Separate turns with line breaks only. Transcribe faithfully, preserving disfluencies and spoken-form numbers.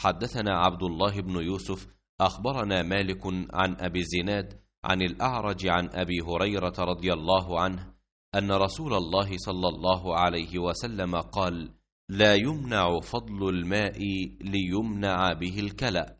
حدثنا عبد الله بن يوسف أخبرنا مالك عن أبي الزناد عن الأعرج عن أبي هريرة رضي الله عنه أن رسول الله صلى الله عليه وسلم قال: لا يمنع فضل الماء ليمنع به الكلأ.